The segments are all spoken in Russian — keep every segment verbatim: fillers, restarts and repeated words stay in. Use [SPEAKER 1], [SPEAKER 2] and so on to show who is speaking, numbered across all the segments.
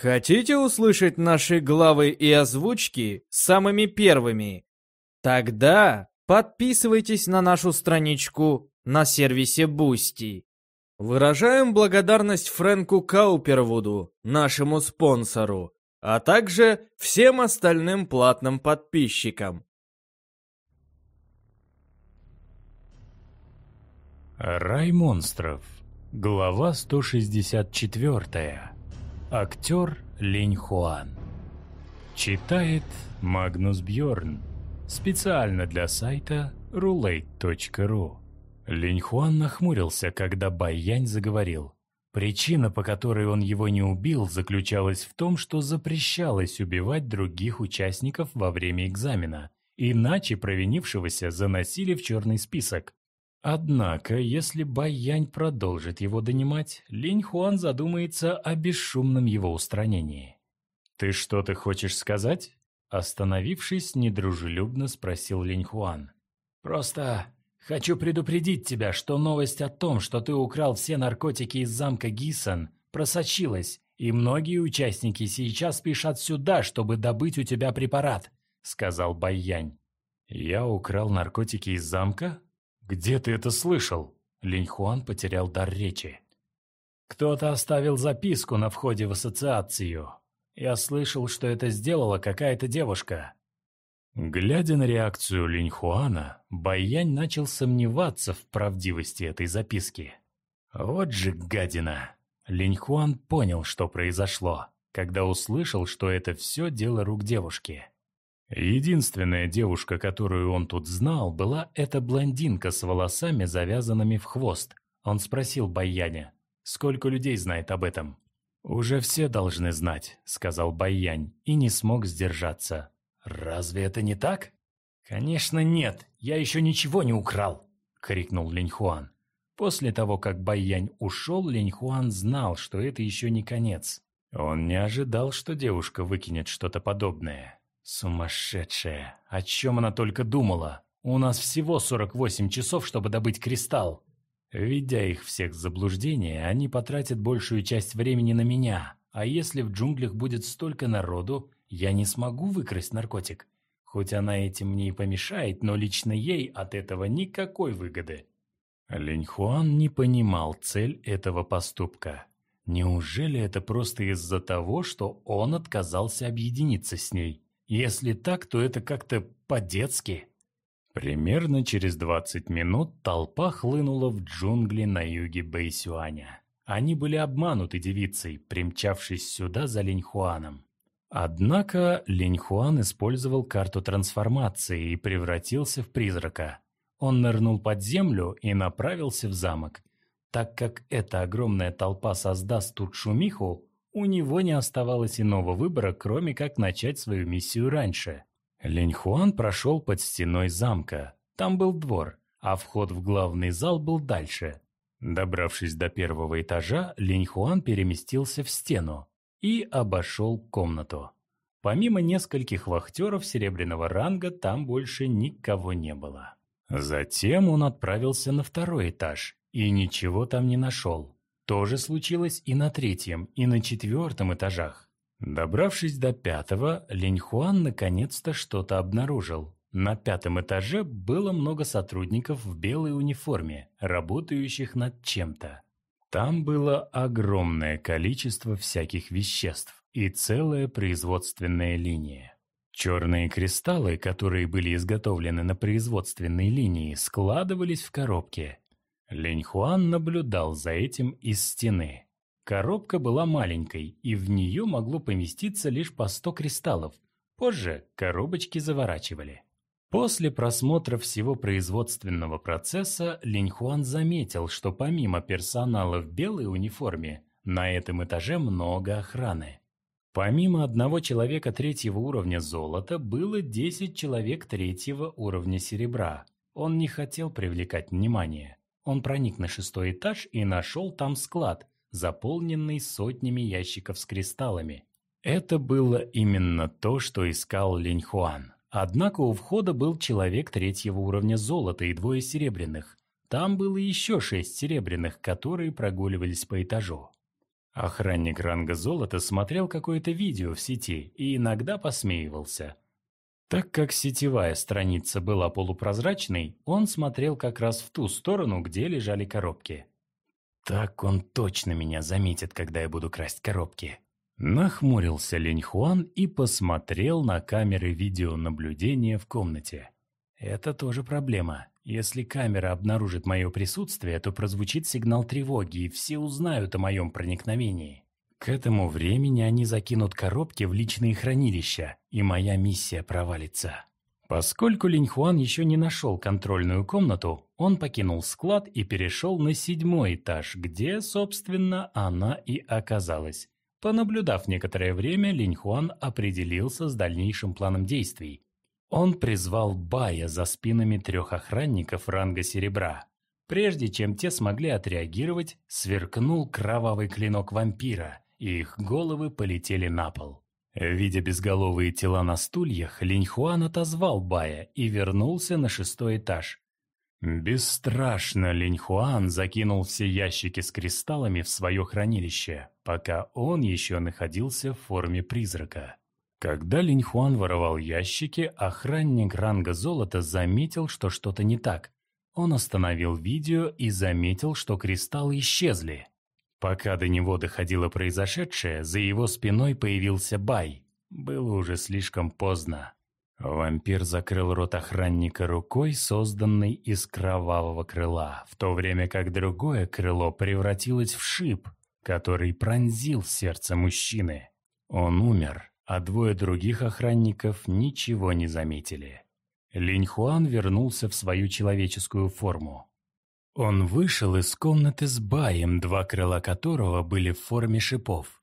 [SPEAKER 1] Хотите услышать наши главы и озвучки самыми первыми? Тогда подписывайтесь на нашу страничку на сервисе Boosty. Выражаем благодарность Фрэнку Каупервуду, нашему спонсору, а также всем остальным платным подписчикам.
[SPEAKER 2] Рай монстров. Глава сто шестьдесят четыре. Актер Линь Хуан. Читает Магнус Бьорн. Специально для сайта рулейт точка ру. Линь Хуан нахмурился, когда Бай Янь заговорил. Причина, по которой он его не убил, заключалась в том, что запрещалось убивать других участников во время экзамена, иначе провинившегося заносили в черный список. Однако, если Бай Янь продолжит его донимать, Линь Хуан задумается о бесшумном его устранении. «Ты что-то хочешь сказать?» Остановившись, недружелюбно спросил Линь Хуан. «Просто хочу предупредить тебя, что новость о том, что ты украл все наркотики из замка Гисан, просочилась, и многие участники сейчас спешат сюда, чтобы добыть у тебя препарат», — сказал Бай Янь. «Я украл наркотики из замка? Где ты это слышал?» Линь Хуан потерял дар речи. «Кто-то оставил записку на входе в ассоциацию. Я слышал, что это сделала какая-то девушка». Глядя на реакцию Линь Хуана, Бай Янь начал сомневаться в правдивости этой записки. «Вот же гадина!» Линь Хуан понял, что произошло, когда услышал, что это все дело рук девушки. Единственная девушка, которую он тут знал, была эта блондинка с волосами, завязанными в хвост. Он спросил Бай Яня, сколько людей знает об этом. «Уже все должны знать», — сказал Бай Янь, и не смог сдержаться. «Разве это не так?» «Конечно нет, я еще ничего не украл», — крикнул Линь Хуан. После того, как Бай Янь ушел, Линь Хуан знал, что это еще не конец. Он не ожидал, что девушка выкинет что-то подобное. Сумасшедшая! О чем она только думала? У нас всего сорок восемь часов, чтобы добыть кристалл. Введя их всех в заблуждение, они потратят большую часть времени на меня. А если в джунглях будет столько народу, я не смогу выкрасть наркотик. Хоть она этим мне и помешает, но лично ей от этого никакой выгоды. Линь Хуан не понимал цель этого поступка. Неужели это просто из-за того, что он отказался объединиться с ней? Если так, то это как-то по-детски. Примерно через двадцать минут толпа хлынула в джунгли на юге Бэйсюаня. Они были обмануты девицей, примчавшись сюда за Линь Хуаном. Однако Линь Хуан использовал карту трансформации и превратился в призрака. Он нырнул под землю и направился в замок. Так как эта огромная толпа создаст тут шумиху, у него не оставалось иного выбора, кроме как начать свою миссию раньше. Линь Хуан прошел под стеной замка. Там был двор, а вход в главный зал был дальше. Добравшись до первого этажа, Линь Хуан переместился в стену и обошел комнату. Помимо нескольких вахтеров серебряного ранга, там больше никого не было. Затем он отправился на второй этаж и ничего там не нашел. То же случилось и на третьем, и на четвертом этажах. Добравшись до пятого, Линь Хуан наконец-то что-то обнаружил. На пятом этаже было много сотрудников в белой униформе, работающих над чем-то. Там было огромное количество всяких веществ и целая производственная линия. Черные кристаллы, которые были изготовлены на производственной линии, складывались в коробки. Линь Хуан наблюдал за этим из стены. Коробка была маленькой, и в нее могло поместиться лишь по сто кристаллов. Позже коробочки заворачивали. После просмотра всего производственного процесса Линь Хуан заметил, что помимо персонала в белой униформе, на этом этаже много охраны. Помимо одного человека третьего уровня золота, было десять человек третьего уровня серебра. Он не хотел привлекать внимание. Он проник на шестой этаж и нашел там склад, заполненный сотнями ящиков с кристаллами. Это было именно то, что искал Линь Хуан. Однако у входа был человек третьего уровня золота и двое серебряных. Там было еще шесть серебряных, которые прогуливались по этажу. Охранник ранга золота смотрел какое-то видео в сети и иногда посмеивался. Так как сетевая страница была полупрозрачной, он смотрел как раз в ту сторону, где лежали коробки. «Так он точно меня заметит, когда я буду красть коробки». Нахмурился Линь Хуан и посмотрел на камеры видеонаблюдения в комнате. Это тоже проблема. Если камера обнаружит мое присутствие, то прозвучит сигнал тревоги, и все узнают о моем проникновении. К этому времени они закинут коробки в личные хранилища, и моя миссия провалится. Поскольку Линь Хуан еще не нашел контрольную комнату, он покинул склад и перешел на седьмой этаж, где, собственно, она и оказалась. Понаблюдав некоторое время, Линь Хуан определился с дальнейшим планом действий. Он призвал Бая за спинами трех охранников ранга серебра. Прежде чем те смогли отреагировать, сверкнул кровавый клинок вампира, и их головы полетели на пол. Видя безголовые тела на стульях, Линь Хуан отозвал Бая и вернулся на шестой этаж. Бесстрашно Линь Хуан закинул все ящики с кристаллами в свое хранилище, пока он еще находился в форме призрака. Когда Линь Хуан воровал ящики, охранник ранга золота заметил, что что-то не так. Он остановил видео и заметил, что кристаллы исчезли. Пока до него доходило произошедшее, за его спиной появился Бай. Было уже слишком поздно. Вампир закрыл рот охранника рукой, созданной из кровавого крыла, в то время как другое крыло превратилось в шип, который пронзил сердце мужчины. Он умер, а двое других охранников ничего не заметили. Линь Хуан вернулся в свою человеческую форму. Он вышел из комнаты с Баем, два крыла которого были в форме шипов.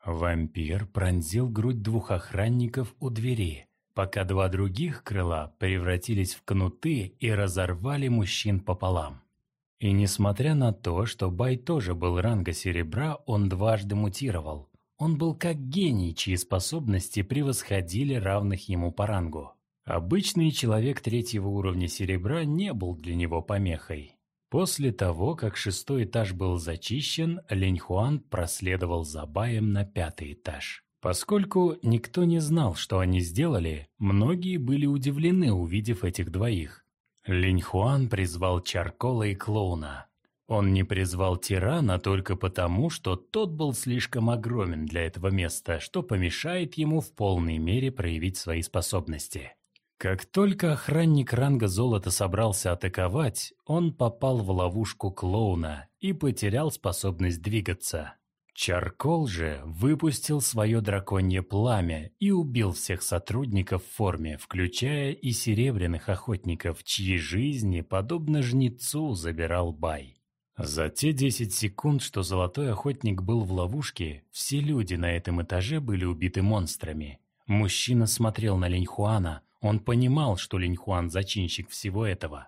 [SPEAKER 2] Вампир пронзил грудь двух охранников у двери, пока два других крыла превратились в кнуты и разорвали мужчин пополам. И несмотря на то, что Бай тоже был ранга серебра, он дважды мутировал. Он был как гений, чьи способности превосходили равных ему по рангу. Обычный человек третьего уровня серебра не был для него помехой. После того, как шестой этаж был зачищен, Линь Хуан проследовал за Баем на пятый этаж. Поскольку никто не знал, что они сделали, многие были удивлены, увидев этих двоих. Линь Хуан призвал Чаркола и Клоуна. Он не призвал Тирана только потому, что тот был слишком огромен для этого места, что помешает ему в полной мере проявить свои способности. Как только охранник ранга золота собрался атаковать, он попал в ловушку Клоуна и потерял способность двигаться. Чаркол же выпустил свое драконье пламя и убил всех сотрудников в форме, включая и серебряных охотников, чьи жизни, подобно жнецу, забирал Бай. За те десять секунд, что золотой охотник был в ловушке, все люди на этом этаже были убиты монстрами. Мужчина смотрел на Линь Хуана. Он понимал, что Линь Хуан зачинщик всего этого.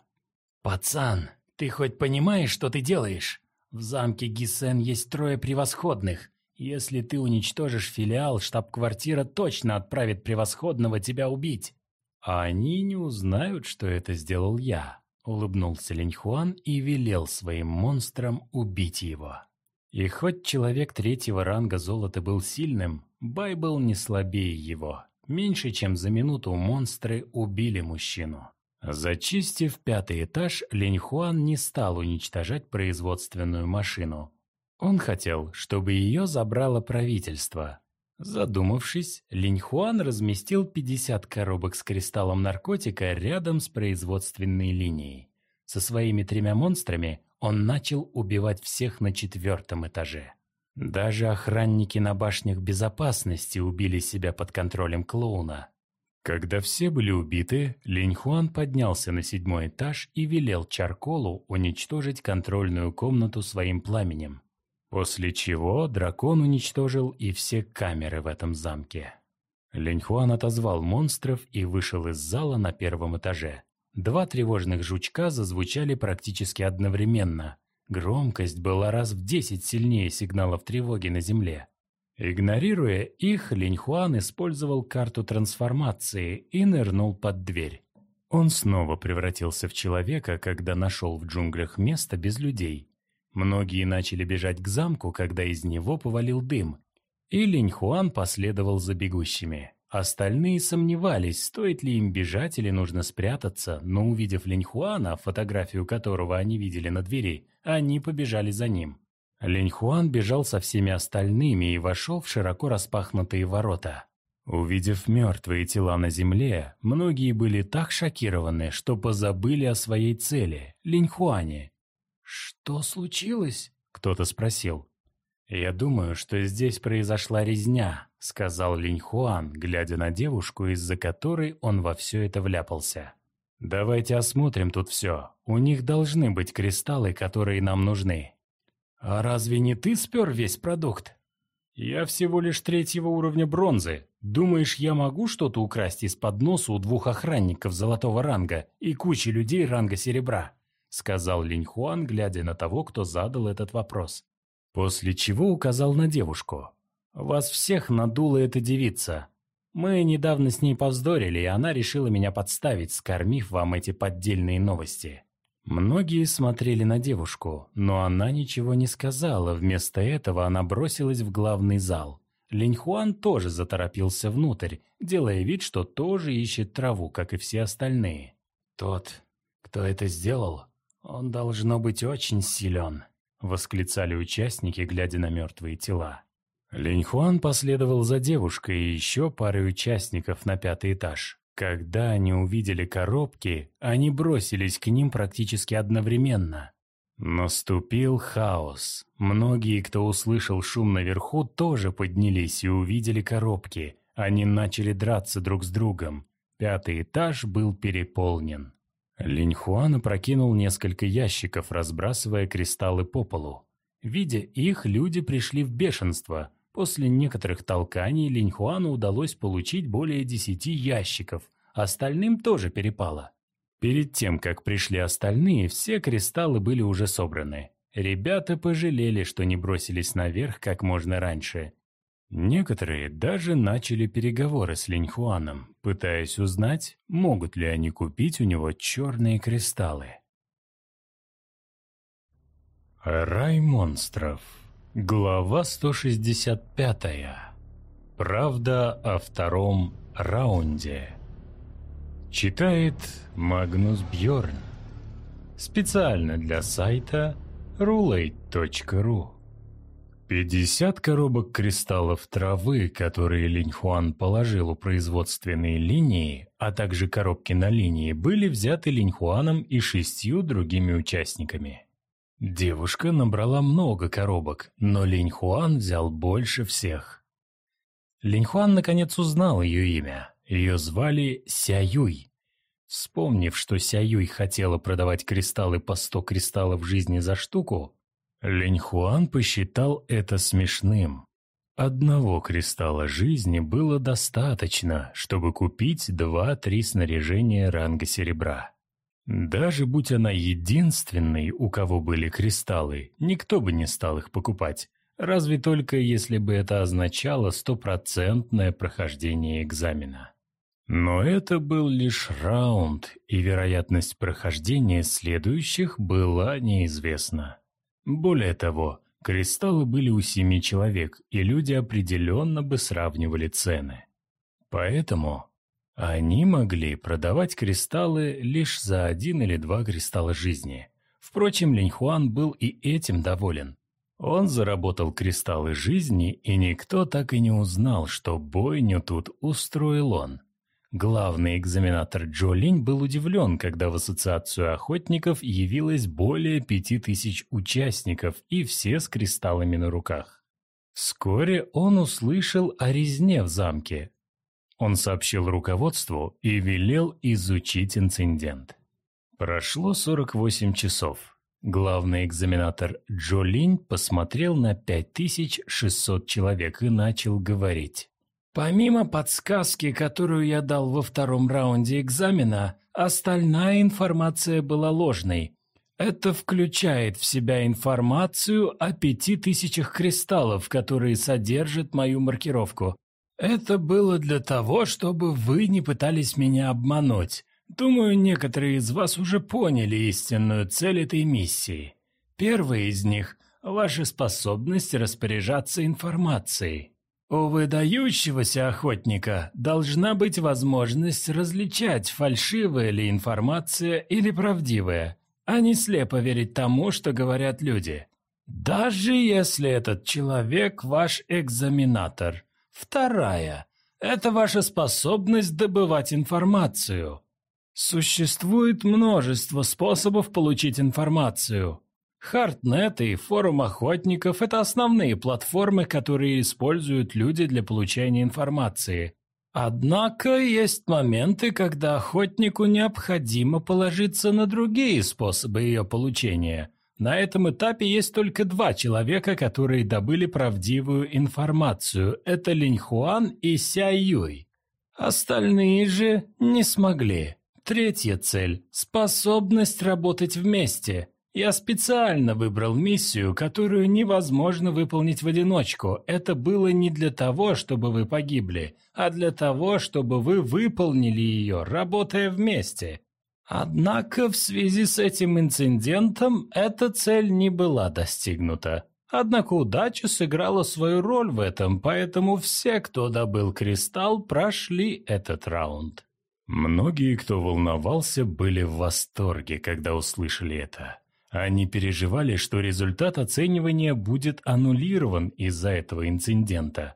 [SPEAKER 2] «Пацан, ты хоть понимаешь, что ты делаешь? В замке Гисен есть трое превосходных. Если ты уничтожишь филиал, штаб-квартира точно отправит превосходного тебя убить». «А они не узнают, что это сделал я», — улыбнулся Линь Хуан и велел своим монстрам убить его. И хоть человек третьего ранга золота был сильным, Бай был не слабее его. Меньше чем за минуту монстры убили мужчину. Зачистив пятый этаж, Линь Хуан не стал уничтожать производственную машину. Он хотел, чтобы ее забрало правительство. Задумавшись, Линь Хуан разместил пятьдесят коробок с кристаллом наркотика рядом с производственной линией. Со своими тремя монстрами он начал убивать всех на четвертом этаже. Даже охранники на башнях безопасности убили себя под контролем Клоуна. Когда все были убиты, Линь Хуан поднялся на седьмой этаж и велел Чарколу уничтожить контрольную комнату своим пламенем. После чего дракон уничтожил и все камеры в этом замке. Линь Хуан отозвал монстров и вышел из зала на первом этаже. Два тревожных жучка зазвучали практически одновременно. Громкость была раз в десять сильнее сигналов тревоги на земле. Игнорируя их, Линь Хуан использовал карту трансформации и нырнул под дверь. Он снова превратился в человека, когда нашел в джунглях место без людей. Многие начали бежать к замку, когда из него повалил дым, и Линьхуан последовал за бегущими. Остальные сомневались, стоит ли им бежать или нужно спрятаться, но увидев Линьхуана, фотографию которого они видели на двери, они побежали за ним. Линьхуан бежал со всеми остальными и вошел в широко распахнутые ворота. Увидев мертвые тела на земле, многие были так шокированы, что позабыли о своей цели – Линьхуане. «Что случилось?» – кто-то спросил. «Я думаю, что здесь произошла резня», – сказал Линьхуан, глядя на девушку, из-за которой он во все это вляпался. «Давайте осмотрим тут все. У них должны быть кристаллы, которые нам нужны». «А разве не ты спер весь продукт?» «Я всего лишь третьего уровня бронзы. Думаешь, я могу что-то украсть из-под носа у двух охранников золотого ранга и кучи людей ранга серебра?» – сказал Линьхуан, глядя на того, кто задал этот вопрос. После чего указал на девушку. «Вас всех надула эта девица. Мы недавно с ней повздорили, и она решила меня подставить, скормив вам эти поддельные новости». Многие смотрели на девушку, но она ничего не сказала, вместо этого она бросилась в главный зал. Линьхуан тоже заторопился внутрь, делая вид, что тоже ищет траву, как и все остальные. «Тот, кто это сделал, он должно быть очень силен», — восклицали участники, глядя на мертвые тела. Линьхуан последовал за девушкой и еще парой участников на пятый этаж. Когда они увидели коробки, они бросились к ним практически одновременно. Наступил хаос. Многие, кто услышал шум наверху, тоже поднялись и увидели коробки. Они начали драться друг с другом. Пятый этаж был переполнен. Линьхуан опрокинул несколько ящиков, разбрасывая кристаллы по полу. Видя их, люди пришли в бешенство. После некоторых толканий Линьхуану удалось получить более десяти ящиков, остальным тоже перепало. Перед тем, как пришли остальные, все кристаллы были уже собраны. Ребята пожалели, что не бросились наверх как можно раньше. Некоторые даже начали переговоры с Линьхуаном, пытаясь узнать, могут ли они купить у него черные кристаллы. Рай монстров. Глава сто шестьдесят пятая. Правда о втором раунде. Читает Магнус Бьорн. Специально для сайта рулейт точка ру. пятьдесят коробок кристаллов травы, которые Линьхуан положил у производственной линии, а также коробки на линии, были взяты Линьхуаном и шестью другими участниками. Девушка набрала много коробок, но Линьхуан взял больше всех. Линьхуан наконец узнал ее имя. Ее звали Сяюй. Вспомнив, что Сяюй хотела продавать кристаллы по сто кристаллов жизни за штуку, Линьхуан посчитал это смешным. Одного кристалла жизни было достаточно, чтобы купить два-три снаряжения ранга серебра. Даже будь она единственной, у кого были кристаллы, никто бы не стал их покупать, разве только если бы это означало стопроцентное прохождение экзамена. Но это был лишь раунд, и вероятность прохождения следующих была неизвестна. Более того, кристаллы были у семи человек, и люди определенно бы сравнивали цены. Поэтому они могли продавать кристаллы лишь за один или два кристалла жизни. Впрочем, Линьхуан был и этим доволен. Он заработал кристаллы жизни, и никто так и не узнал, что бойню тут устроил он. Главный экзаменатор Джо Линь был удивлен, когда в ассоциацию охотников явилось более пяти тысяч участников, и все с кристаллами на руках. Вскоре он услышал о резне в замке. Он сообщил руководству и велел изучить инцидент. Прошло сорок восемь часов. Главный экзаменатор Джо Линь посмотрел на пять тысяч шестьсот человек и начал говорить. Помимо подсказки, которую я дал во втором раунде экзамена, остальная информация была ложной. Это включает в себя информацию о пяти тысячах кристаллов, которые содержат мою маркировку. Это было для того, чтобы вы не пытались меня обмануть. Думаю, некоторые из вас уже поняли истинную цель этой миссии. Первый из них – ваша способность распоряжаться информацией. У выдающегося охотника должна быть возможность различать, фальшивая ли информация или правдивая, а не слепо верить тому, что говорят люди. Даже если этот человек ваш экзаменатор. Вторая – это ваша способность добывать информацию. Существует множество способов получить информацию. Хартнет и форум охотников – это основные платформы, которые используют люди для получения информации. Однако есть моменты, когда охотнику необходимо положиться на другие способы ее получения. На этом этапе есть только два человека, которые добыли правдивую информацию – это Линь Хуан и Ся Юй. Остальные же не смогли. Третья цель – способность работать вместе. Я специально выбрал миссию, которую невозможно выполнить в одиночку. Это было не для того, чтобы вы погибли, а для того, чтобы вы выполнили ее, работая вместе. Однако в связи с этим инцидентом эта цель не была достигнута. Однако удача сыграла свою роль в этом, поэтому все, кто добыл кристалл, прошли этот раунд. Многие, кто волновался, были в восторге, когда услышали это. Они переживали, что результат оценивания будет аннулирован из-за этого инцидента.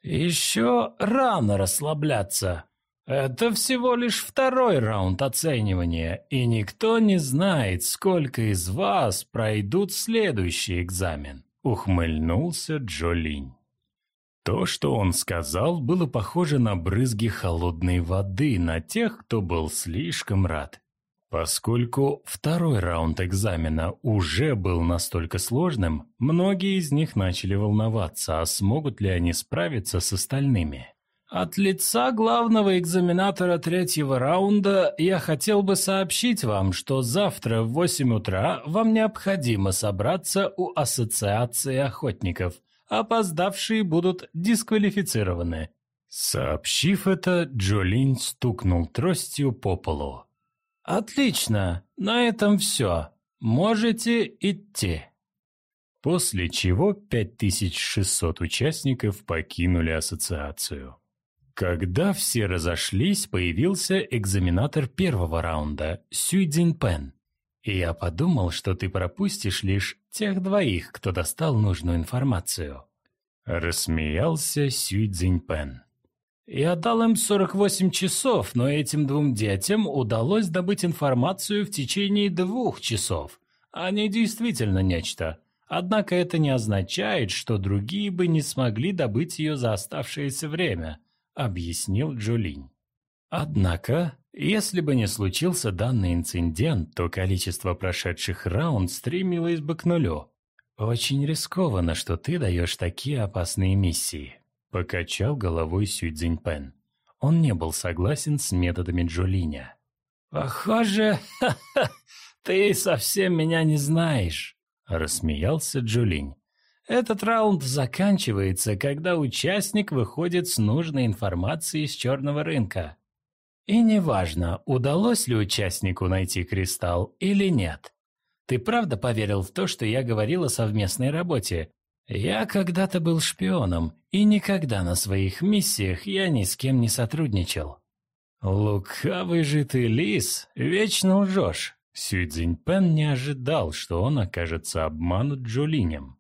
[SPEAKER 2] Еще рано расслабляться. Это всего лишь второй раунд оценивания, и никто не знает, сколько из вас пройдут следующий экзамен. Ухмыльнулся Джо Линь. То, что он сказал, было похоже на брызги холодной воды на тех, кто был слишком рад. Поскольку второй раунд экзамена уже был настолько сложным, многие из них начали волноваться, а смогут ли они справиться с остальными. От лица главного экзаменатора третьего раунда я хотел бы сообщить вам, что завтра в восемь утра вам необходимо собраться у Ассоциации охотников. Опоздавшие будут дисквалифицированы. Сообщив это, Джо Линь стукнул тростью по полу. «Отлично, на этом все. Можете идти». После чего пять тысяч шестьсот участников покинули ассоциацию. Когда все разошлись, появился экзаменатор первого раунда, Сюй Цзиньпэн. И я подумал, что ты пропустишь лишь тех двоих, кто достал нужную информацию. Рассмеялся Сюй Цзиньпэн. Я дал им сорок восемь часов, но этим двум детям удалось добыть информацию в течение двух часов. Они действительно нечто. Однако это не означает, что другие бы не смогли добыть ее за оставшееся время, объяснил Джо Линь. Однако, если бы не случился данный инцидент, то количество прошедших раунд стремилось бы к нулю. Очень рискованно, что ты даешь такие опасные миссии. Покачал головой Сюй Цзиньпэн. Он не был согласен с методами Джо Линя. «Похоже, ха-ха, ты совсем меня не знаешь», – рассмеялся Джо Линь. «Этот раунд заканчивается, когда участник выходит с нужной информацией с черного рынка. И неважно, удалось ли участнику найти кристалл или нет. Ты правда поверил в то, что я говорил о совместной работе? Я когда-то был шпионом, и никогда на своих миссиях я ни с кем не сотрудничал». «Лукавый же ты лис, вечно лжешь». Сюй Цзиньпэн не ожидал, что он окажется обманут Джо Линем.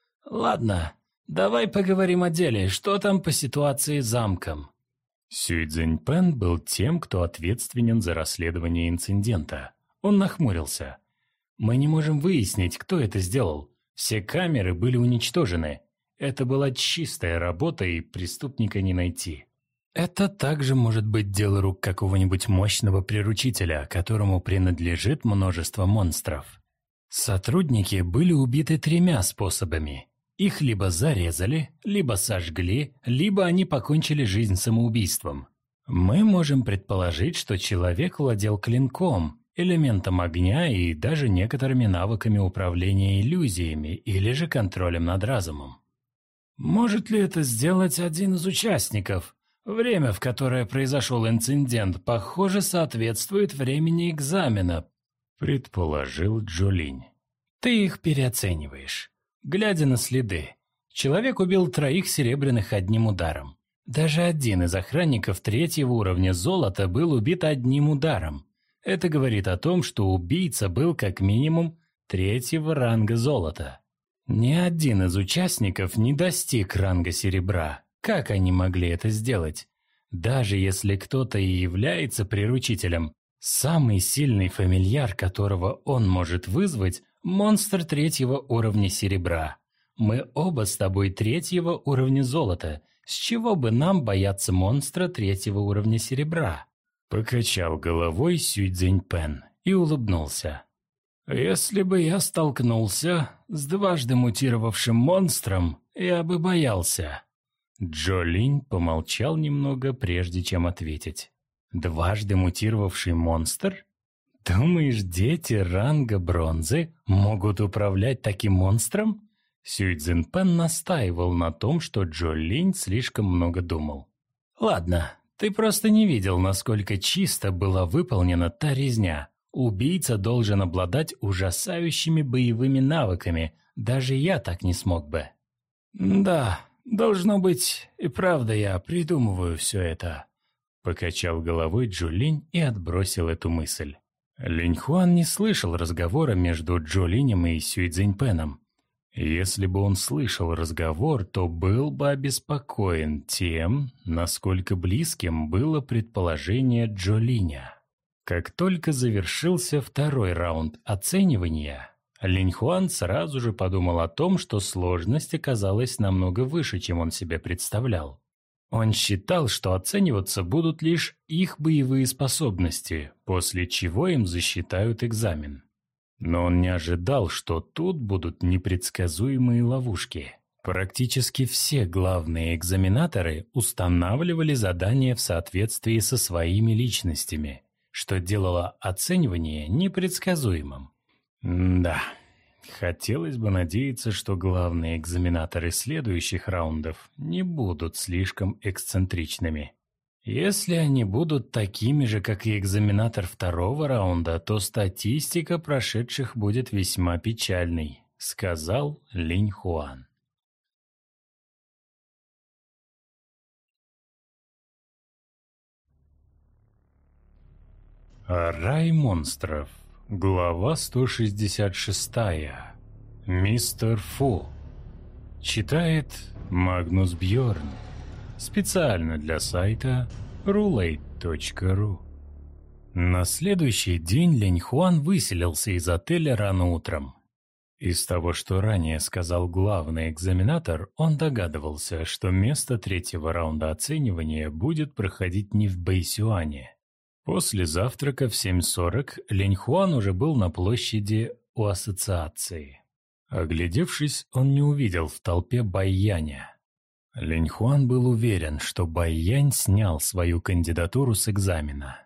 [SPEAKER 2] «Ладно, давай поговорим о деле, что там по ситуации с замком». Сюй Цзиньпэн был тем, кто ответственен за расследование инцидента. Он нахмурился. «Мы не можем выяснить, кто это сделал. Все камеры были уничтожены. Это была чистая работа, и преступника не найти. Это также может быть дело рук какого-нибудь мощного приручителя, которому принадлежит множество монстров. Сотрудники были убиты тремя способами. Их либо зарезали, либо сожгли, либо они покончили жизнь самоубийством. Мы можем предположить, что человек владел клинком, элементом огня и даже некоторыми навыками управления иллюзиями или же контролем над разумом. Может ли это сделать один из участников? Время, в которое произошел инцидент, похоже, соответствует времени экзамена, предположил Джо Линь. Ты их переоцениваешь. Глядя на следы, человек убил троих серебряных одним ударом. Даже один из охранников третьего уровня золота был убит одним ударом. Это говорит о том, что убийца был как минимум третьего ранга золота. Ни один из участников не достиг ранга серебра. Как они могли это сделать? Даже если кто-то и является приручителем, самый сильный фамильяр, которого он может вызвать, монстр третьего уровня серебра. Мы оба с тобой третьего уровня золота. С чего бы нам бояться монстра третьего уровня серебра? Покачал головой Сюй Цзиньпэн и улыбнулся. Если бы я столкнулся с дважды мутировавшим монстром, я бы боялся. Джо Линь помолчал немного, прежде чем ответить. Дважды мутировавший монстр? Думаешь, дети ранга бронзы могут управлять таким монстром? Сюй Цзиньпэн настаивал на том, что Джо Линь слишком много думал. Ладно, ты просто не видел, насколько чисто была выполнена та резня. Убийца должен обладать ужасающими боевыми навыками. Даже я так не смог бы. Да, должно быть, и правда я придумываю все это. Покачал головой Джо Линь и отбросил эту мысль. Линь Хуан не слышал разговора между Джо Линем и Сюй Цзиньпэном. Если бы он слышал разговор, то был бы обеспокоен тем, насколько близким было предположение Джо Линя. Как только завершился второй раунд оценивания, Линь Хуан сразу же подумал о том, что сложность оказалась намного выше, чем он себе представлял. Он считал, что оцениваться будут лишь их боевые способности, после чего им засчитают экзамен. Но он не ожидал, что тут будут непредсказуемые ловушки. Практически все главные экзаменаторы устанавливали задания в соответствии со своими личностями, что делало оценивание непредсказуемым. Да, хотелось бы надеяться, что главные экзаменаторы следующих раундов не будут слишком эксцентричными. Если они будут такими же, как и экзаменатор второго раунда, то статистика прошедших будет весьма печальной, сказал Линь Хуан. Рай монстров. Глава сто шестьдесят шесть. Мистер Фу. Читает Магнус Бьорн. Специально для сайта рулейт точка ру. На следующий день Линь Хуан выселился из отеля рано утром. Из того, что ранее сказал главный экзаменатор, он догадывался, что место третьего раунда оценивания будет проходить не в Бэйсюане. После завтрака в семь сорок Линь Хуан уже был на площади у ассоциации. Оглядевшись, он не увидел в толпе Байяня. Линь Хуан был уверен, что Байянь снял свою кандидатуру с экзамена.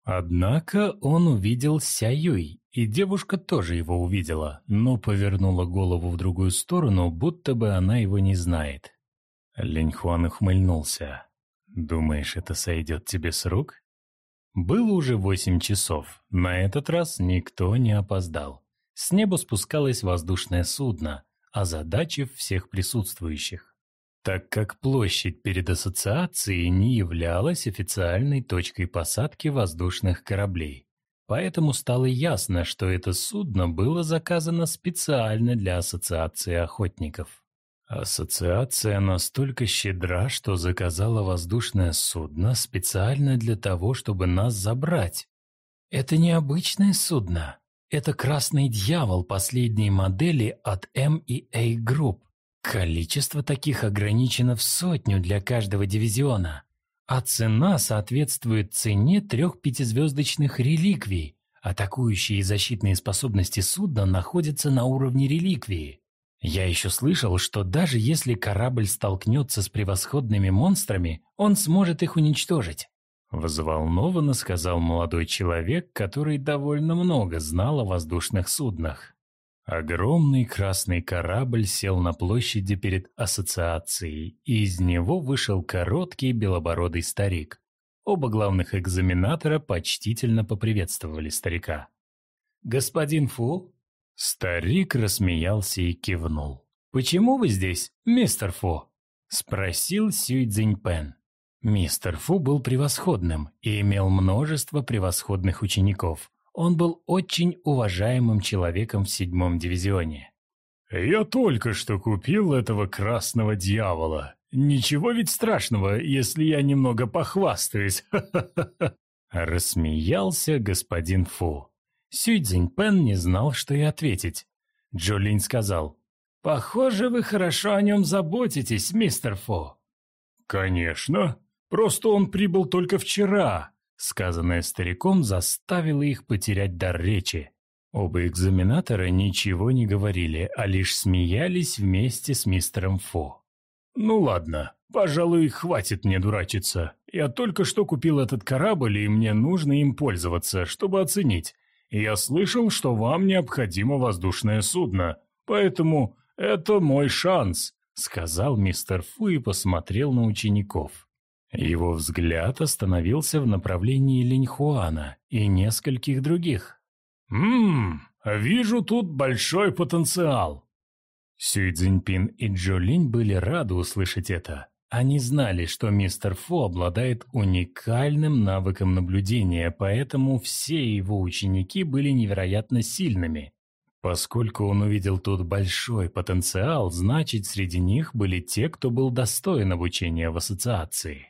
[SPEAKER 2] Однако он увидел Ся Юй, и девушка тоже его увидела, но повернула голову в другую сторону, будто бы она его не знает. Линь Хуан ухмыльнулся. «Думаешь, это сойдет тебе с рук?» Было уже восемь часов. На этот раз никто не опоздал. С неба спускалось воздушное судно, озадачив всех присутствующих. Так как площадь перед ассоциацией не являлась официальной точкой посадки воздушных кораблей. Поэтому стало ясно, что это судно было заказано специально для ассоциации охотников. Ассоциация настолько щедра, что заказала воздушное судно специально для того, чтобы нас забрать. Это не обычное судно. Это Красный Дьявол последней модели от эм и эй Group. Количество таких ограничено в сотню для каждого дивизиона, а цена соответствует цене трех пятизвездочных реликвий. Атакующие и защитные способности судна находятся на уровне реликвии. Я еще слышал, что даже если корабль столкнется с превосходными монстрами, он сможет их уничтожить. Взволнованно сказал молодой человек, который довольно много знал о воздушных суднах. Огромный красный корабль сел на площади перед ассоциацией, и из него вышел короткий белобородый старик. Оба главных экзаменатора почтительно поприветствовали старика. «Господин Фу?» Старик рассмеялся и кивнул. «Почему вы здесь, мистер Фу?» – спросил Сюй Цзиньпэн. Мистер Фу был превосходным и имел множество превосходных учеников. Он был очень уважаемым человеком в седьмом дивизионе. «Я только что купил этого красного дьявола. Ничего ведь страшного, если я немного похвастаюсь. Рассмеялся господин Фу. Сюй Цзиньпэн не знал, что и ответить. Джо Линь сказал: «Похоже, вы хорошо о нем заботитесь, мистер Фу». «Конечно. Просто он прибыл только вчера», сказанное стариком заставило их потерять дар речи. Оба экзаменатора ничего не говорили, а лишь смеялись вместе с мистером Фу. «Ну ладно, пожалуй, хватит мне дурачиться. Я только что купил этот корабль, и мне нужно им пользоваться, чтобы оценить. Я слышал, что вам необходимо воздушное судно, поэтому это мой шанс», сказал мистер Фу и посмотрел на учеников. Его взгляд остановился в направлении Линьхуана и нескольких других. «Ммм, вижу тут большой потенциал». Сюй Цзиньпин и Джо Линь были рады услышать это. Они знали, что мистер Фу обладает уникальным навыком наблюдения, поэтому все его ученики были невероятно сильными. Поскольку он увидел тут большой потенциал, значит, среди них были те, кто был достоин обучения в ассоциации.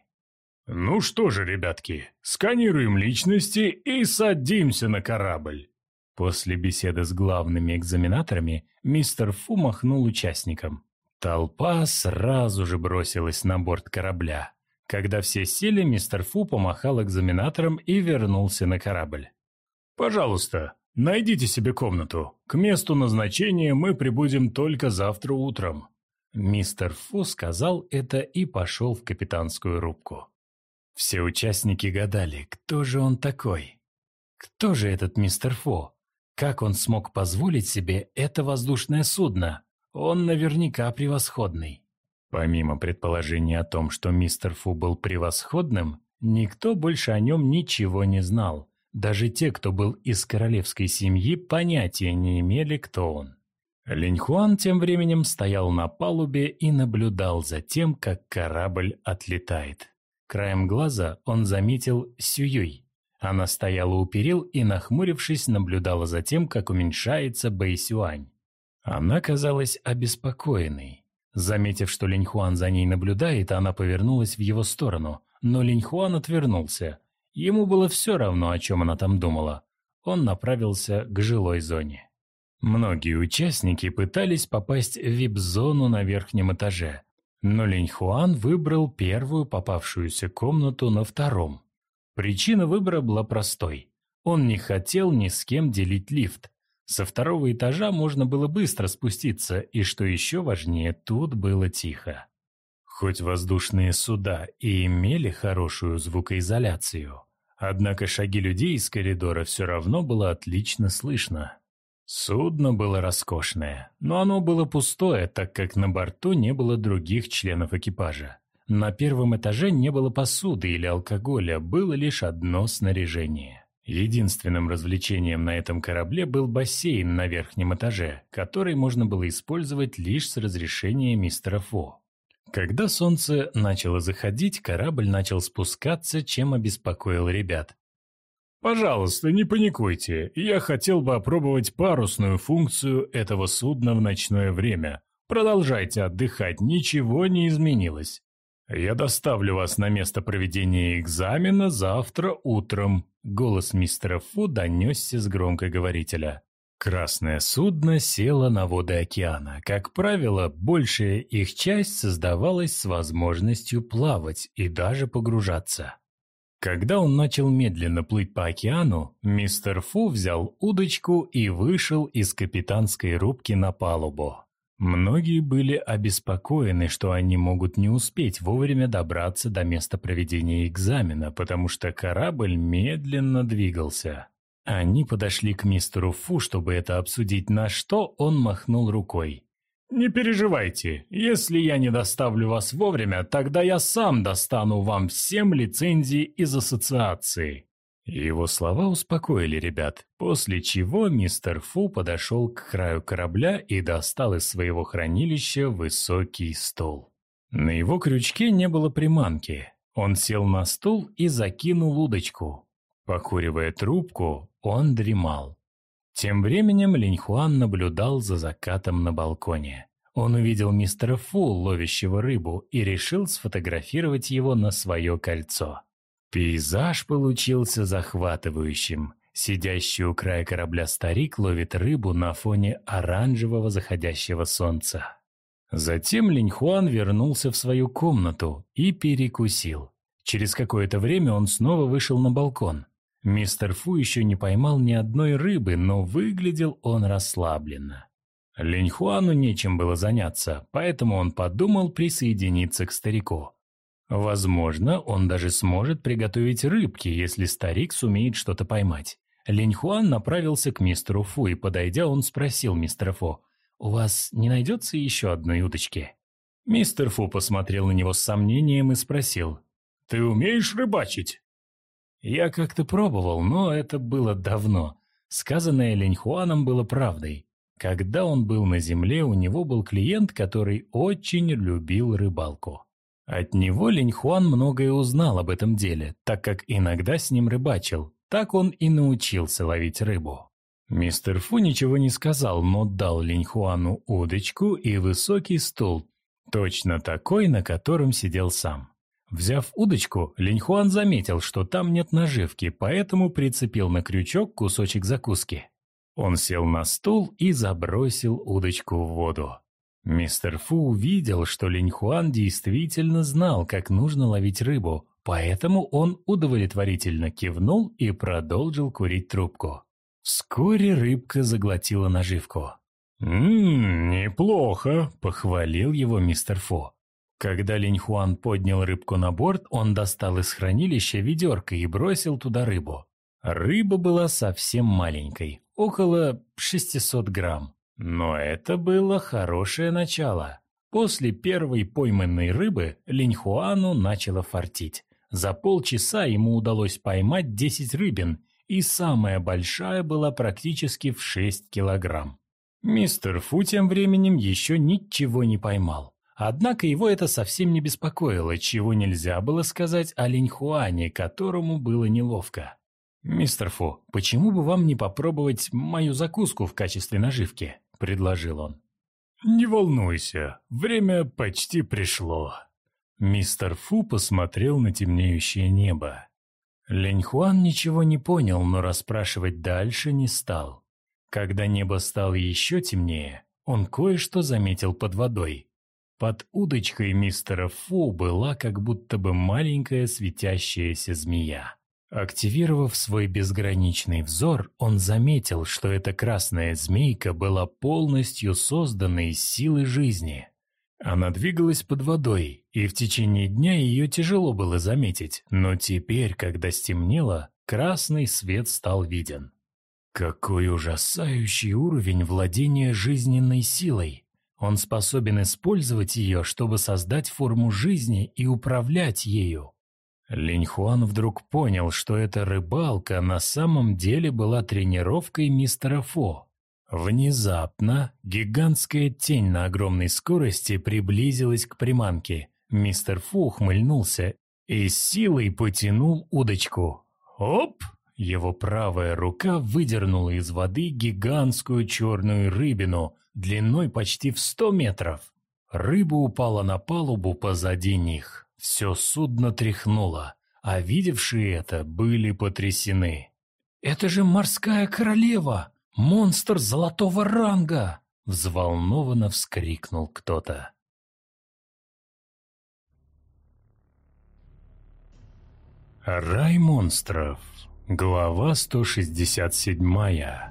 [SPEAKER 2] «Ну что же, ребятки, сканируем личности и садимся на корабль». После беседы с главными экзаменаторами мистер Фу махнул участникам. Толпа сразу же бросилась на борт корабля. Когда все сели, мистер Фу помахал экзаменаторам и вернулся на корабль. «Пожалуйста, найдите себе комнату. К месту назначения мы прибудем только завтра утром». Мистер Фу сказал это и пошел в капитанскую рубку. Все участники гадали, кто же он такой? Кто же этот мистер Фу? Как он смог позволить себе это воздушное судно? Он наверняка превосходный. Помимо предположения о том, что мистер Фу был превосходным, никто больше о нем ничего не знал. Даже те, кто был из королевской семьи, понятия не имели, кто он. Линьхуан тем временем стоял на палубе и наблюдал за тем, как корабль отлетает. Краем глаза он заметил Сююй. Она стояла у перил и, нахмурившись, наблюдала за тем, как уменьшается Бэйсюань. Она казалась обеспокоенной. Заметив, что Линьхуан за ней наблюдает, она повернулась в его сторону, но Линьхуан отвернулся. Ему было все равно, о чем она там думала. Он направился к жилой зоне. Многие участники пытались попасть в вип-зону на верхнем этаже, но Линьхуан выбрал первую попавшуюся комнату на втором. Причина выбора была простой. Он не хотел ни с кем делить лифт. Со второго этажа можно было быстро спуститься, и, что еще важнее, тут было тихо. Хоть воздушные суда и имели хорошую звукоизоляцию, однако шаги людей из коридора все равно было отлично слышно. Судно было роскошное, но оно было пустое, так как на борту не было других членов экипажа. На первом этаже не было посуды или алкоголя, было лишь одно снаряжение. Единственным развлечением на этом корабле был бассейн на верхнем этаже, который можно было использовать лишь с разрешения мистера Фу. Когда солнце начало заходить, корабль начал спускаться, чем обеспокоил ребят. «Пожалуйста, не паникуйте, я хотел бы опробовать парусную функцию этого судна в ночное время. Продолжайте отдыхать, ничего не изменилось. Я доставлю вас на место проведения экзамена завтра утром». Голос мистера Фу донесся с громкоговорителя. Красное судно село на воды океана. Как правило, большая их часть создавалась с возможностью плавать и даже погружаться. Когда он начал медленно плыть по океану, мистер Фу взял удочку и вышел из капитанской рубки на палубу. Многие были обеспокоены, что они могут не успеть вовремя добраться до места проведения экзамена, потому что корабль медленно двигался. Они подошли к мистеру Фу, чтобы это обсудить, на что он махнул рукой. «Не переживайте, если я не доставлю вас вовремя, тогда я сам достану вам всем лицензии из ассоциации». Его слова успокоили ребят, после чего мистер Фу подошел к краю корабля и достал из своего хранилища высокий стол. На его крючке не было приманки. Он сел на стул и закинул удочку. Покуривая трубку, он дремал. Тем временем Линьхуан наблюдал за закатом на балконе. Он увидел мистера Фу, ловящего рыбу, и решил сфотографировать его на свое кольцо. Пейзаж получился захватывающим. Сидящий у края корабля старик ловит рыбу на фоне оранжевого заходящего солнца. Затем Линьхуан вернулся в свою комнату и перекусил. Через какое-то время он снова вышел на балкон. Мистер Фу еще не поймал ни одной рыбы, но выглядел он расслабленно. Линьхуану нечем было заняться, поэтому он подумал присоединиться к старику. Возможно, он даже сможет приготовить рыбки, если старик сумеет что-то поймать. Линьхуан направился к мистеру Фу, и, подойдя, он спросил мистера Фу: «У вас не найдется еще одной удочки?» Мистер Фу посмотрел на него с сомнением и спросил: «Ты умеешь рыбачить?» «Я как-то пробовал, но это было давно». Сказанное Линьхуаном было правдой. Когда он был на земле, у него был клиент, который очень любил рыбалку. От него Линьхуан многое узнал об этом деле, так как иногда с ним рыбачил. Так он и научился ловить рыбу. Мистер Фу ничего не сказал, но дал Линьхуану удочку и высокий стул, точно такой, на котором сидел сам. Взяв удочку, Линьхуан заметил, что там нет наживки, поэтому прицепил на крючок кусочек закуски. Он сел на стул и забросил удочку в воду. Мистер Фу увидел, что Линьхуан действительно знал, как нужно ловить рыбу, поэтому он удовлетворительно кивнул и продолжил курить трубку. Вскоре рыбка заглотила наживку. «Ммм, неплохо», — похвалил его мистер Фу. Когда Линьхуан поднял рыбку на борт, он достал из хранилища ведерко и бросил туда рыбу. Рыба была совсем маленькой, около шестисот грамм. Но это было хорошее начало. После первой пойманной рыбы Линьхуану начало фартить. За полчаса ему удалось поймать десять рыбин, и самая большая была практически в шесть килограмм. Мистер Фу тем временем еще ничего не поймал. Однако его это совсем не беспокоило, чего нельзя было сказать о Линьхуане, которому было неловко. «Мистер Фу, почему бы вам не попробовать мою закуску в качестве наживки?» – предложил он. «Не волнуйся, время почти пришло». Мистер Фу посмотрел на темнеющее небо. Линьхуан ничего не понял, но расспрашивать дальше не стал. Когда небо стало еще темнее, он кое-что заметил под водой. Под удочкой мистера Фу была как будто бы маленькая светящаяся змея. Активировав свой безграничный взор, он заметил, что эта красная змейка была полностью создана из силы жизни. Она двигалась под водой, и в течение дня ее тяжело было заметить, но теперь, когда стемнело, красный свет стал виден. Какой ужасающий уровень владения жизненной силой! Он способен использовать ее, чтобы создать форму жизни и управлять ею. Линьхуан вдруг понял, что эта рыбалка на самом деле была тренировкой мистера Фу. Внезапно гигантская тень на огромной скорости приблизилась к приманке. Мистер Фу ухмыльнулся и с силой потянул удочку. Оп! Его правая рука выдернула из воды гигантскую черную рыбину длиной почти в сто метров. Рыба упала на палубу позади них. Все судно тряхнуло, а видевшие это были потрясены. «Это же морская королева! Монстр золотого ранга!» — взволнованно вскрикнул кто-то. Рай монстров. Глава сто шестьдесят семь.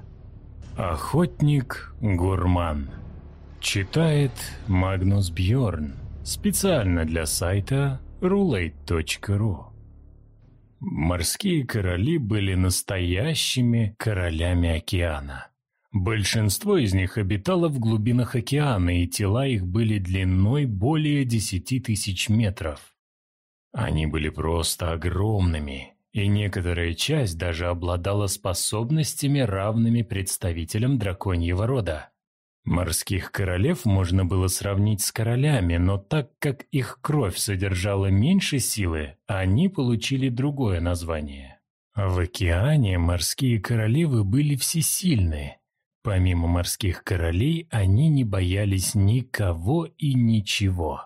[SPEAKER 2] Охотник-гурман. Читает Магнус Бьорн. Специально для сайта рулейт точка ру. Морские короли были настоящими королями океана. Большинство из них обитало в глубинах океана, и тела их были длиной более десяти тысяч метров. Они были просто огромными, и некоторая часть даже обладала способностями, равными представителям драконьего рода. Морских королев можно было сравнить с королями, но так как их кровь содержала меньше силы, они получили другое название. В океане морские королевы были всесильны. Помимо морских королей, они не боялись никого и ничего.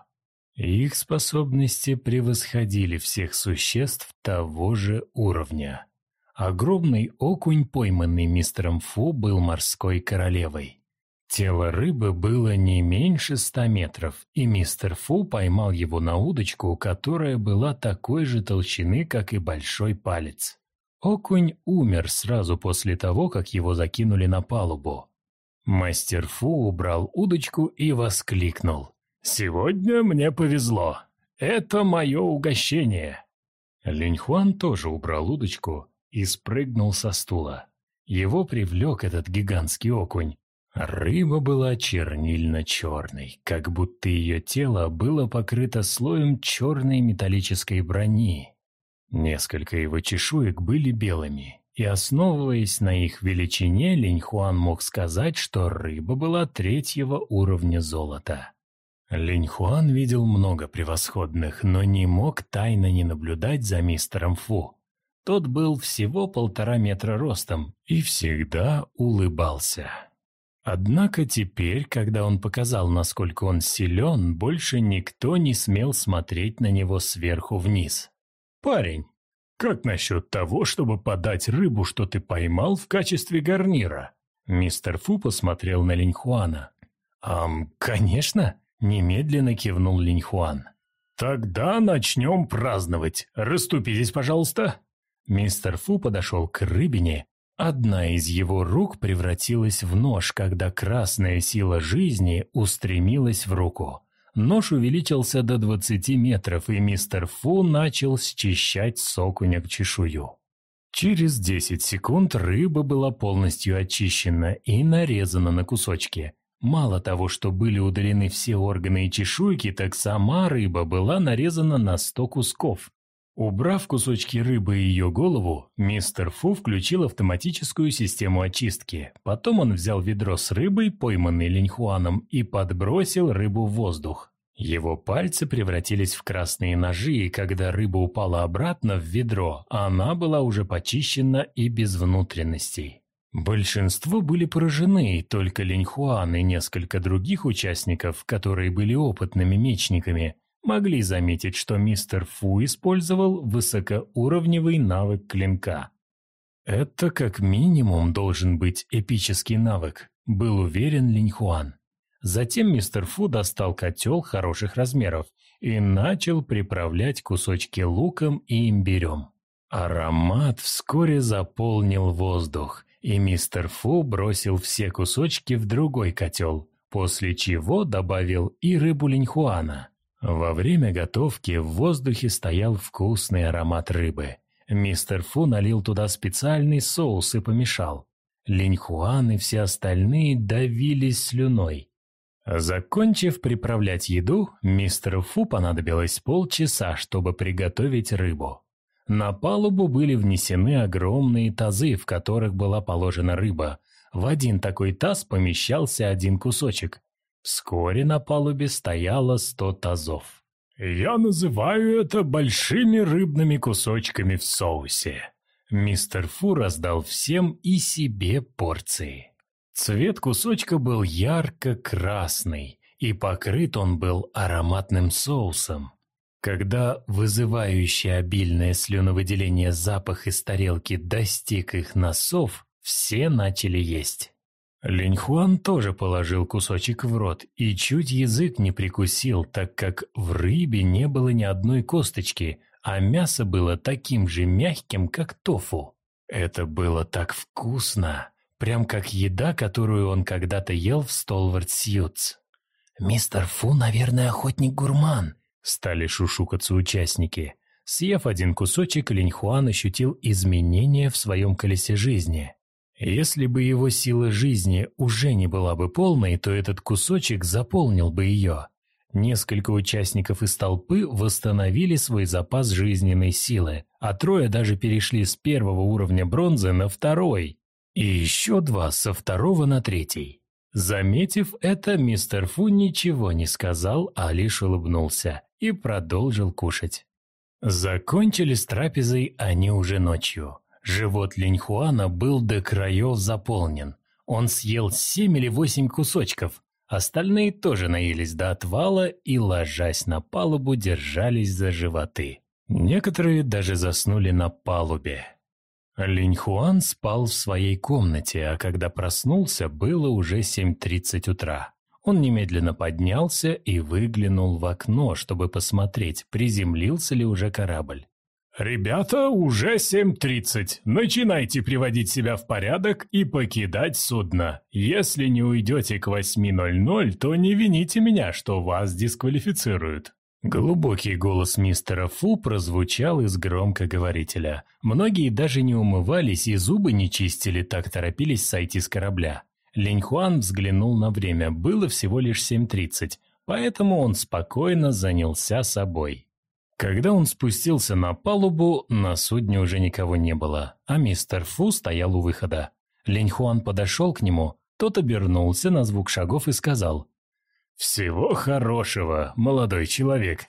[SPEAKER 2] Их способности превосходили всех существ того же уровня. Огромный окунь, пойманный мистером Фу, был морской королевой. Тело рыбы было не меньше ста метров, и мистер Фу поймал его на удочку, которая была такой же толщины, как и большой палец. Окунь умер сразу после того, как его закинули на палубу. Мастер Фу убрал удочку и воскликнул: «Сегодня мне повезло. Это мое угощение». Линьхуан тоже убрал удочку и спрыгнул со стула. Его привлек этот гигантский окунь. Рыба была чернильно-черной, как будто ее тело было покрыто слоем черной металлической брони. Несколько его чешуек были белыми, и, основываясь на их величине, Линьхуан мог сказать, что рыба была третьего уровня золота. Линьхуан видел много превосходных, но не мог тайно не наблюдать за мистером Фу. Тот был всего полтора метра ростом и всегда улыбался. Однако теперь, когда он показал, насколько он силен, больше никто не смел смотреть на него сверху вниз. «Парень, как насчет того, чтобы подать рыбу, что ты поймал, в качестве гарнира?» Мистер Фу посмотрел на Линьхуана. «Ам, конечно!» – немедленно кивнул Линьхуан. «Тогда начнем праздновать. Расступитесь, пожалуйста!» Мистер Фу подошел к рыбине. Одна из его рук превратилась в нож, когда красная сила жизни устремилась в руку. Нож увеличился до двадцати метров, и мистер Фу начал счищать с окуня чешую. Через десять секунд рыба была полностью очищена и нарезана на кусочки. Мало того, что были удалены все органы и чешуйки, так сама рыба была нарезана на сто кусков. Убрав кусочки рыбы и ее голову, мистер Фу включил автоматическую систему очистки. Потом он взял ведро с рыбой, пойманной Линьхуаном, и подбросил рыбу в воздух. Его пальцы превратились в красные ножи, и когда рыба упала обратно в ведро, она была уже почищена и без внутренностей. Большинство были поражены, и только Линьхуан и несколько других участников, которые были опытными мечниками, могли заметить, что мистер Фу использовал высокоуровневый навык клинка. «Это как минимум должен быть эпический навык», – был уверен Линьхуан. Затем мистер Фу достал котел хороших размеров и начал приправлять кусочки луком и имбирем. Аромат вскоре заполнил воздух, и мистер Фу бросил все кусочки в другой котел, после чего добавил и рыбу Линьхуана. Во время готовки в воздухе стоял вкусный аромат рыбы. Мистер Фу налил туда специальный соус и помешал. Линьхуан и все остальные давились слюной. Закончив приправлять еду, мистеру Фу понадобилось полчаса, чтобы приготовить рыбу. На палубу были внесены огромные тазы, в которых была положена рыба. В один такой таз помещался один кусочек. Вскоре на палубе стояло сто тазов. «Я называю это большими рыбными кусочками в соусе». Мистер Фу раздал всем и себе порции. Цвет кусочка был ярко-красный, и покрыт он был ароматным соусом. Когда вызывающий обильное слюновыделение запах из тарелки достиг их носов, все начали есть. Линьхуан тоже положил кусочек в рот и чуть язык не прикусил, так как в рыбе не было ни одной косточки, а мясо было таким же мягким, как тофу. Это было так вкусно, прям как еда, которую он когда-то ел в Столвард-Сьюз. «Мистер Фу, наверное, охотник-гурман», – стали шушукаться участники. Съев один кусочек, Линьхуан ощутил изменения в своем колесе жизни. Если бы его сила жизни уже не была бы полной, то этот кусочек заполнил бы ее. Несколько участников из толпы восстановили свой запас жизненной силы, а трое даже перешли с первого уровня бронзы на второй, и еще два со второго на третий. Заметив это, мистер Фу ничего не сказал, а лишь улыбнулся и продолжил кушать. Закончили с трапезой они уже ночью. Живот Линьхуана был до краев заполнен. Он съел семь или восемь кусочков. Остальные тоже наелись до отвала и, ложась на палубу, держались за животы. Некоторые даже заснули на палубе. Линьхуан спал в своей комнате, а когда проснулся, было уже семь тридцать утра. Он немедленно поднялся и выглянул в окно, чтобы посмотреть, приземлился ли уже корабль. «Ребята, уже семь тридцать. Начинайте приводить себя в порядок и покидать судно. Если не уйдете к восьми ноль ноль, то не вините меня, что вас дисквалифицируют». Глубокий голос мистера Фу прозвучал из громкоговорителя. Многие даже не умывались и зубы не чистили, так торопились сойти с корабля. Линьхуан взглянул на время, было всего лишь семь тридцать, поэтому он спокойно занялся собой. Когда он спустился на палубу, на судне уже никого не было, а мистер Фу стоял у выхода. Линьхуан подошел к нему, тот обернулся на звук шагов и сказал: «Всего хорошего, молодой человек!»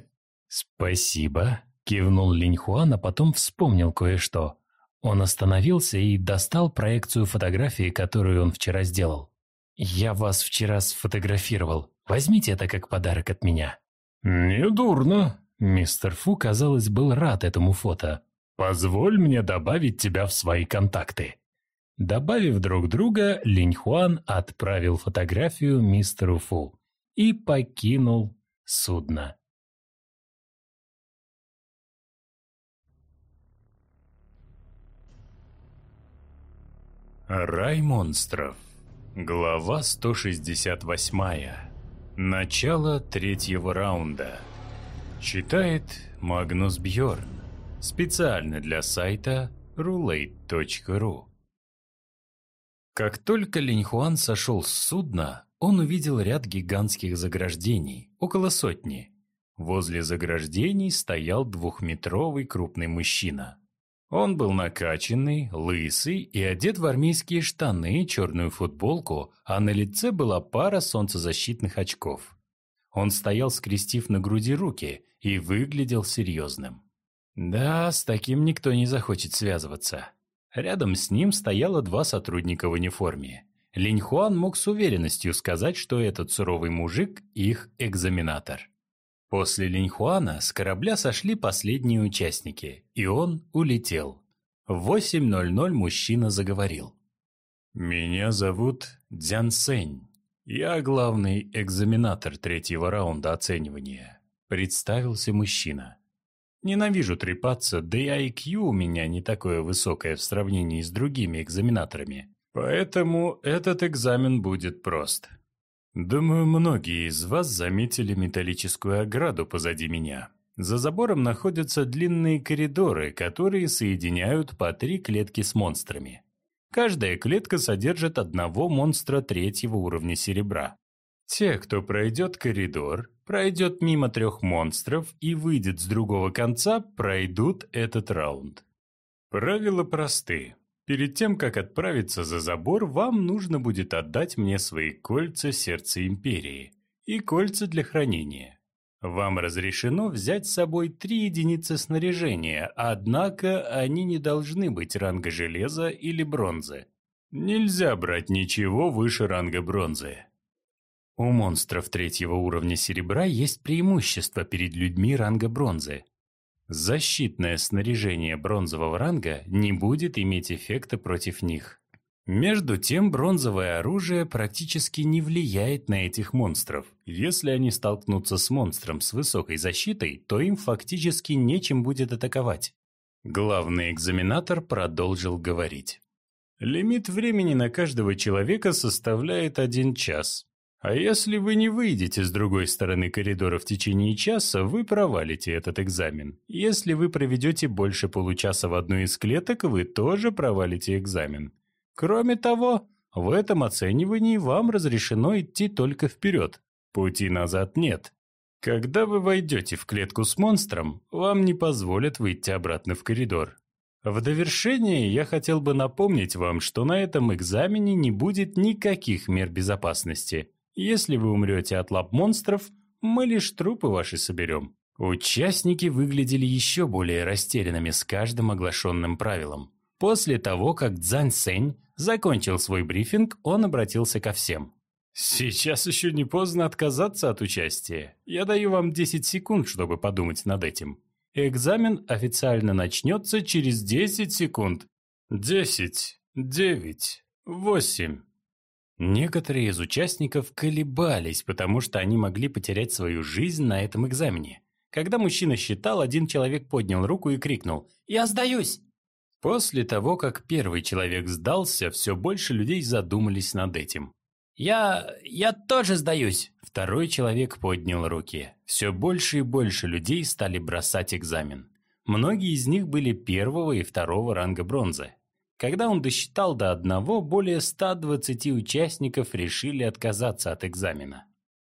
[SPEAKER 2] «Спасибо», – кивнул Линьхуан, а потом вспомнил кое-что. Он остановился и достал проекцию фотографии, которую он вчера сделал. «Я вас вчера сфотографировал. Возьмите это как подарок от меня». «Недурно». Мистер Фу, казалось, был рад этому фото. «Позволь мне добавить тебя в свои контакты». Добавив друг друга, Линьхуан отправил фотографию мистеру Фу и покинул судно. Рай монстров. Глава сто шестьдесят восемь. Начало третьего раунда. Читает Магнус Бьорн. Специально для сайта рулейт точка ру. Как только Линьхуан сошел с судна, он увидел ряд гигантских заграждений, около сотни. Возле заграждений стоял двухметровый крупный мужчина. Он был накачанный, лысый и одет в армейские штаны, черную футболку, а на лице была пара солнцезащитных очков. Он стоял, скрестив на груди руки, и выглядел серьезным. Да, с таким никто не захочет связываться. Рядом с ним стояло два сотрудника в униформе. Линьхуан мог с уверенностью сказать, что этот суровый мужик – их экзаменатор. После Линьхуана с корабля сошли последние участники, и он улетел. В восемь ноль ноль мужчина заговорил. «Меня зовут Дзян Сэнь. Я главный экзаменатор третьего раунда оценивания», – представился мужчина. «Ненавижу трепаться, да и ай кью у меня не такое высокое в сравнении с другими экзаменаторами, поэтому этот экзамен будет прост. Думаю, многие из вас заметили металлическую ограду позади меня. За забором находятся длинные коридоры, которые соединяют по три клетки с монстрами. Каждая клетка содержит одного монстра третьего уровня серебра. Те, кто пройдет коридор, пройдет мимо трех монстров и выйдет с другого конца, пройдут этот раунд. Правила просты. Перед тем, как отправиться за забор, вам нужно будет отдать мне свои кольца Сердца Империи и кольца для хранения. Вам разрешено взять с собой три единицы снаряжения, однако они не должны быть ранга железа или бронзы. Нельзя брать ничего выше ранга бронзы. У монстров третьего уровня серебра есть преимущество перед людьми ранга бронзы. Защитное снаряжение бронзового ранга не будет иметь эффекта против них. Между тем, бронзовое оружие практически не влияет на этих монстров. Если они столкнутся с монстром с высокой защитой, то им фактически нечем будет атаковать. Главный экзаменатор продолжил говорить. Лимит времени на каждого человека составляет один час. А если вы не выйдете с другой стороны коридора в течение часа, вы провалите этот экзамен. Если вы проведете больше получаса в одной из клеток, вы тоже провалите экзамен. Кроме того, в этом оценивании вам разрешено идти только вперед. Пути назад нет. Когда вы войдете в клетку с монстром, вам не позволят выйти обратно в коридор. В довершение я хотел бы напомнить вам, что на этом экзамене не будет никаких мер безопасности. Если вы умрете от лап монстров, мы лишь трупы ваши соберем. Участники выглядели еще более растерянными с каждым оглашенным правилом. После того, как Цзань Сэнь закончил свой брифинг, он обратился ко всем. «Сейчас еще не поздно отказаться от участия. Я даю вам десять секунд, чтобы подумать над этим. Экзамен официально начнется через десять секунд. Десять, девять, восемь». Некоторые из участников колебались, потому что они могли потерять свою жизнь на этом экзамене. Когда мужчина считал, один человек поднял руку и крикнул «Я сдаюсь!». После того, как первый человек сдался, все больше людей задумались над этим. «Я... я тоже сдаюсь!» Второй человек поднял руки. Все больше и больше людей стали бросать экзамен. Многие из них были первого и второго ранга бронзы. Когда он досчитал до одного, более ста двадцати участников решили отказаться от экзамена.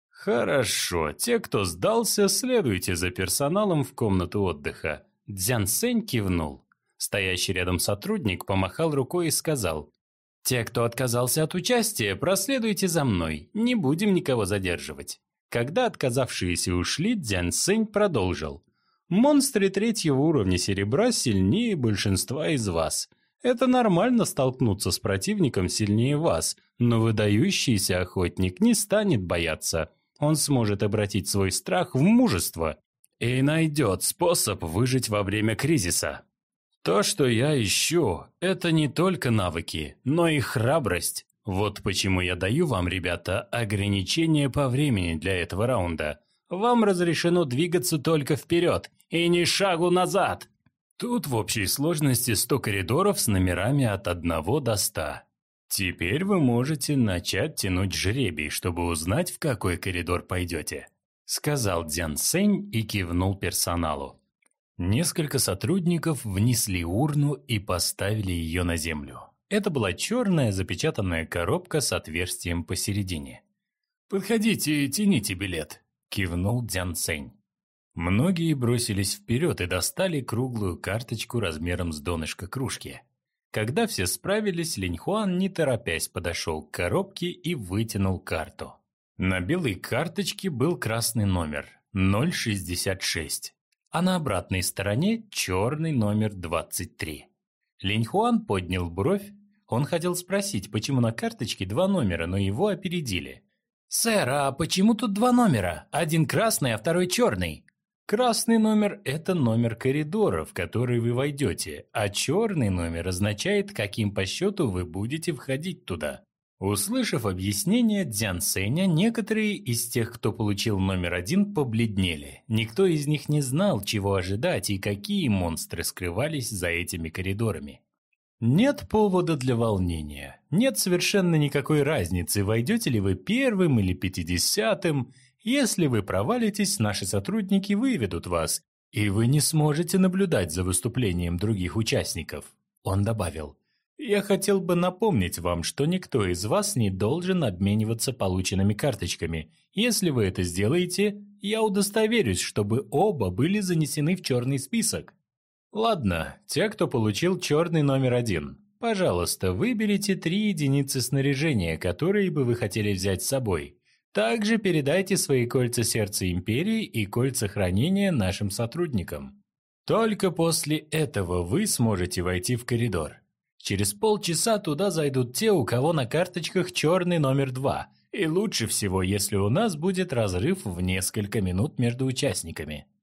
[SPEAKER 2] «Хорошо, те, кто сдался, следуйте за персоналом в комнату отдыха». Цзян Сэнь кивнул. Стоящий рядом сотрудник помахал рукой и сказал: «Те, кто отказался от участия, проследуйте за мной, не будем никого задерживать». Когда отказавшиеся ушли, Цзян Сэнь продолжил: «Монстры третьего уровня серебра сильнее большинства из вас. Это нормально столкнуться с противником сильнее вас, но выдающийся охотник не станет бояться. Он сможет обратить свой страх в мужество и найдет способ выжить во время кризиса. То, что я ищу, это не только навыки, но и храбрость. Вот почему я даю вам, ребята, ограничение по времени для этого раунда. Вам разрешено двигаться только вперед и ни шагу назад». Тут в общей сложности сто коридоров с номерами от одного до ста. Теперь вы можете начать тянуть жребий, чтобы узнать, в какой коридор пойдете», — сказал Цзян Сэнь и кивнул персоналу. Несколько сотрудников внесли урну и поставили ее на землю. Это была черная запечатанная коробка с отверстием посередине. «Подходите и тяните билет», — кивнул Цзян Сэнь. Многие бросились вперед и достали круглую карточку размером с донышко кружки. Когда все справились, Линь Хуан, не торопясь, подошел к коробке и вытянул карту. На белой карточке был красный номер ноль шестьдесят шесть, а на обратной стороне черный номер двадцать три. Линь Хуан поднял бровь. Он хотел спросить, почему на карточке два номера, но его опередили. «Сэр, а почему тут два номера? Один красный, а второй черный?» Красный номер – это номер коридора, в который вы войдете, а черный номер означает, каким по счету вы будете входить туда. Услышав объяснение Цзян Сэня, некоторые из тех, кто получил номер один, побледнели. Никто из них не знал, чего ожидать и какие монстры скрывались за этими коридорами. Нет повода для волнения. Нет совершенно никакой разницы, войдете ли вы первым или пятидесятым. Если вы провалитесь, наши сотрудники выведут вас, и вы не сможете наблюдать за выступлением других участников. Он добавил: «Я хотел бы напомнить вам, что никто из вас не должен обмениваться полученными карточками. Если вы это сделаете, я удостоверюсь, чтобы оба были занесены в черный список». Ладно, те, кто получил черный номер один, пожалуйста, выберите три единицы снаряжения, которые бы вы хотели взять с собой. Также передайте свои кольца сердца империи и кольца хранения нашим сотрудникам. Только после этого вы сможете войти в коридор. Через полчаса туда зайдут те, у кого на карточках черный номер два, и лучше всего, если у нас будет разрыв в несколько минут между участниками.